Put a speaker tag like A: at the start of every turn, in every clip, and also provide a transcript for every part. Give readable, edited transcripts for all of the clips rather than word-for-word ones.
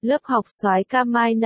A: Lớp học soái ca My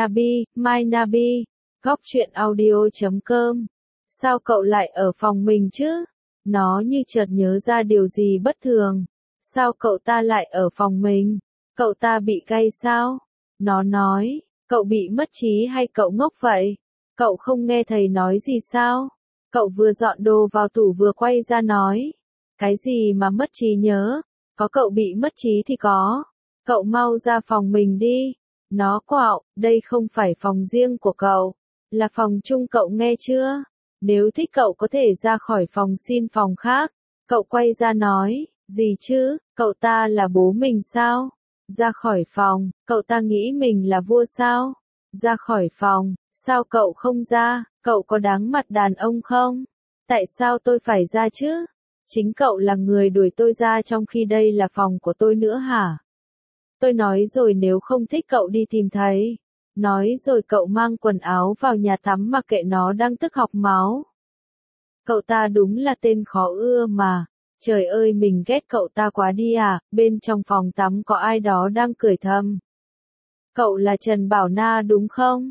A: Nabi, Góc truyện audio.com. Sao cậu lại ở phòng mình chứ? Nó như chợt nhớ ra điều gì bất thường. Sao cậu ta lại ở phòng mình? Cậu ta bị gay sao? Nó nói, cậu bị mất trí hay cậu ngốc vậy? Cậu không nghe thầy nói gì sao? Cậu vừa dọn đồ vào tủ vừa quay ra nói. Cái gì mà mất trí nhớ? Có cậu bị mất trí thì có. Cậu mau ra phòng mình đi. Nó quạo, đây không phải phòng riêng của cậu, là phòng chung cậu nghe chưa? Nếu thích cậu có thể ra khỏi phòng xin phòng khác. Cậu quay ra nói, gì chứ, cậu ta là bố mình sao? Ra khỏi phòng, cậu ta nghĩ mình là vua sao? Ra khỏi phòng, sao cậu không ra, cậu có đáng mặt đàn ông không? Tại sao tôi phải ra chứ? Chính cậu là người đuổi tôi ra trong khi đây là phòng của tôi nữa hả? Tôi nói rồi nếu không thích cậu đi tìm thầy. Nói rồi cậu mang quần áo vào nhà tắm mà kệ nó đang tức học máu. Cậu ta đúng là tên khó ưa mà. Trời ơi mình ghét cậu ta quá đi à, bên trong phòng tắm có ai đó đang cười thầm. Cậu là Trần Bảo Na đúng không?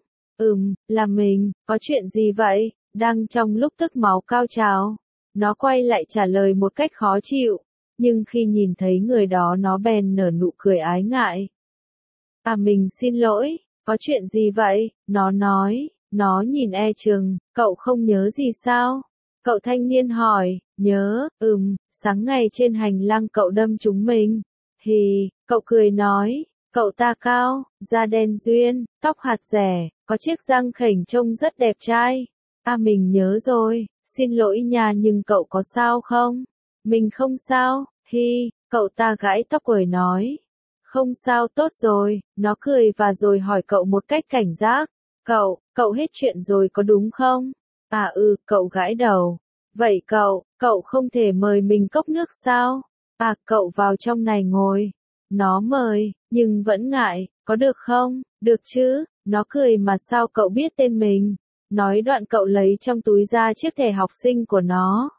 A: Là mình, có chuyện gì vậy? Đang trong lúc tức máu cao trào. Nó quay lại trả lời một cách khó chịu. Nhưng khi nhìn thấy người đó nó bèn nở nụ cười ái ngại. À mình xin lỗi, có chuyện gì vậy? Nó nói, nó nhìn e chừng, cậu không nhớ gì sao? Cậu thanh niên hỏi, nhớ, sáng ngày trên hành lang cậu đâm chúng mình. Cậu cười nói, cậu ta cao, da đen duyên, tóc hạt rẻ, có chiếc răng khểnh trông rất đẹp trai. À mình nhớ rồi, xin lỗi nha nhưng cậu có sao không? Mình không sao, cậu ta gãi tóc quẩy nói. Không sao tốt rồi, nó cười và rồi hỏi cậu một cách cảnh giác. Cậu hết chuyện rồi có đúng không? À cậu gãi đầu. Vậy cậu không thể mời mình cốc nước sao? À cậu vào trong này ngồi. Nó mời, nhưng vẫn ngại, có được không? Được chứ, nó cười mà sao cậu biết tên mình? Nói đoạn cậu lấy trong túi ra chiếc thẻ học sinh của nó.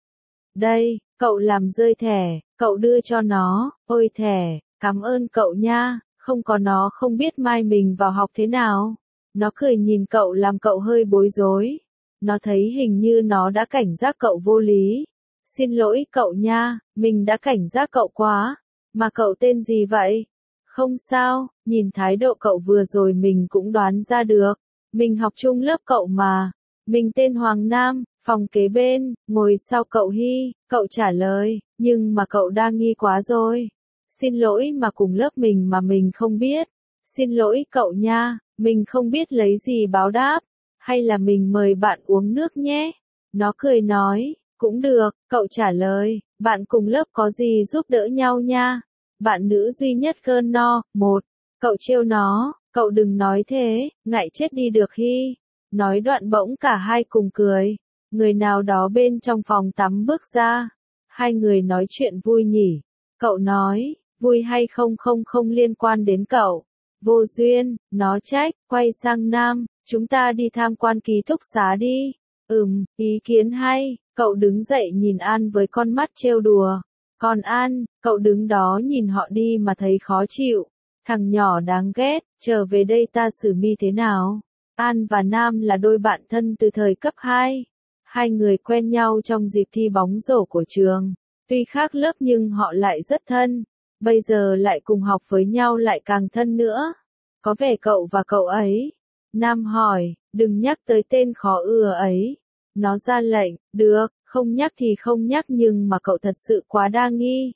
A: Đây, cậu làm rơi thẻ, cậu đưa cho nó, ôi thẻ, cảm ơn cậu nha, không có nó không biết mai mình vào học thế nào. Nó cười nhìn cậu làm cậu hơi bối rối. Nó thấy hình như nó đã cảnh giác cậu vô lý. Xin lỗi cậu nha, mình đã cảnh giác cậu quá. Mà cậu tên gì vậy? Không sao, nhìn thái độ cậu vừa rồi mình cũng đoán ra được. Mình học chung lớp cậu mà. Mình tên Hoàng Nam, phòng kế bên, ngồi sau cậu cậu trả lời, nhưng mà cậu đa nghi quá rồi. Xin lỗi mà cùng lớp mình mà mình không biết. Xin lỗi cậu nha, mình không biết lấy gì báo đáp. Hay là mình mời bạn uống nước nhé? Nó cười nói, cũng được, cậu trả lời, bạn cùng lớp có gì giúp đỡ nhau nha. Bạn nữ duy nhất cơn no, cậu trêu nó, cậu đừng nói thế, ngại chết đi được Nói đoạn bỗng cả hai cùng cười. Người nào đó bên trong phòng tắm bước ra. Hai người nói chuyện vui nhỉ. Cậu nói, vui hay không không liên quan đến cậu. Vô duyên, nó trách, quay sang Nam, chúng ta đi tham quan ký túc xá đi. Ý kiến hay, cậu đứng dậy nhìn An với con mắt trêu đùa. Còn An, cậu đứng đó nhìn họ đi mà thấy khó chịu. Thằng nhỏ đáng ghét, trở về đây ta xử mi thế nào? An và Nam là đôi bạn thân từ thời cấp 2. Hai người quen nhau trong dịp thi bóng rổ của trường. Tuy khác lớp nhưng họ lại rất thân. Bây giờ lại cùng học với nhau lại càng thân nữa. Có vẻ cậu và cậu ấy. Nam hỏi, đừng nhắc tới tên khó ưa ấy. Nó ra lệnh, được, không nhắc thì không nhắc nhưng mà cậu thật sự quá đa nghi.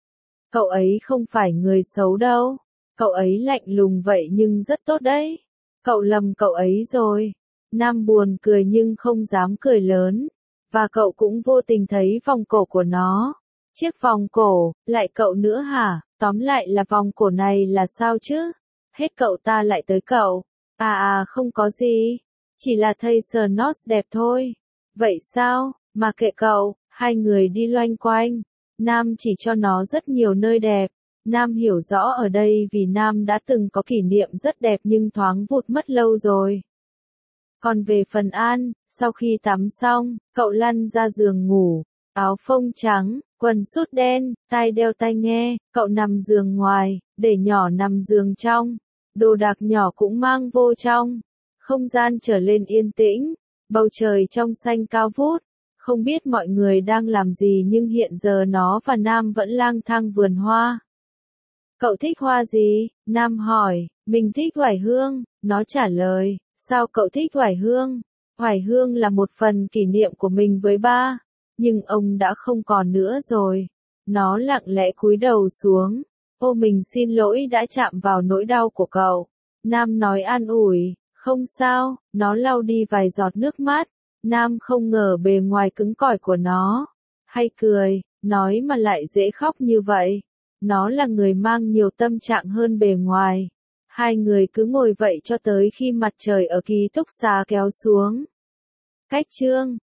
A: Cậu ấy không phải người xấu đâu. Cậu ấy lạnh lùng vậy nhưng rất tốt đấy. Cậu lầm cậu ấy rồi. Nam buồn cười nhưng không dám cười lớn. Và cậu cũng vô tình thấy vòng cổ của nó. Chiếc vòng cổ, lại cậu nữa hả? Tóm lại là vòng cổ này là sao chứ? Hết cậu ta lại tới cậu. Không có gì. Chỉ là thầy sờ nốt đẹp thôi. Vậy sao? Mà kệ cậu, hai người đi loanh quanh. Nam chỉ cho nó rất nhiều nơi đẹp. Nam hiểu rõ ở đây vì Nam đã từng có kỷ niệm rất đẹp nhưng thoáng vụt mất lâu rồi. Còn về phần An, sau khi tắm xong, cậu lăn ra giường ngủ, áo phông trắng, quần sút đen, tai đeo tai nghe, cậu nằm giường ngoài, để nhỏ nằm giường trong. đồ đạc nhỏ cũng mang vô trong. Không gian trở lên yên tĩnh, bầu trời trong xanh cao vút. Không biết mọi người đang làm gì nhưng hiện giờ nó và Nam vẫn lang thang vườn hoa. Cậu thích hoa gì? Nam hỏi. Mình thích oải hương, nó trả lời. Sao cậu thích oải hương? Oải hương là một phần kỷ niệm của mình với ba, nhưng ông đã không còn nữa rồi. Nó lặng lẽ cúi đầu xuống. Ô mình xin lỗi đã chạm vào nỗi đau của cậu. Nam nói an ủi. Không sao, nó lau đi vài giọt nước mắt. Nam không ngờ bề ngoài cứng cỏi của nó. Hay cười, nói mà lại dễ khóc như vậy. Nó là người mang nhiều tâm trạng hơn bề ngoài. Hai người cứ ngồi vậy cho tới khi mặt trời ở ký túc xá kéo xuống. Cách chương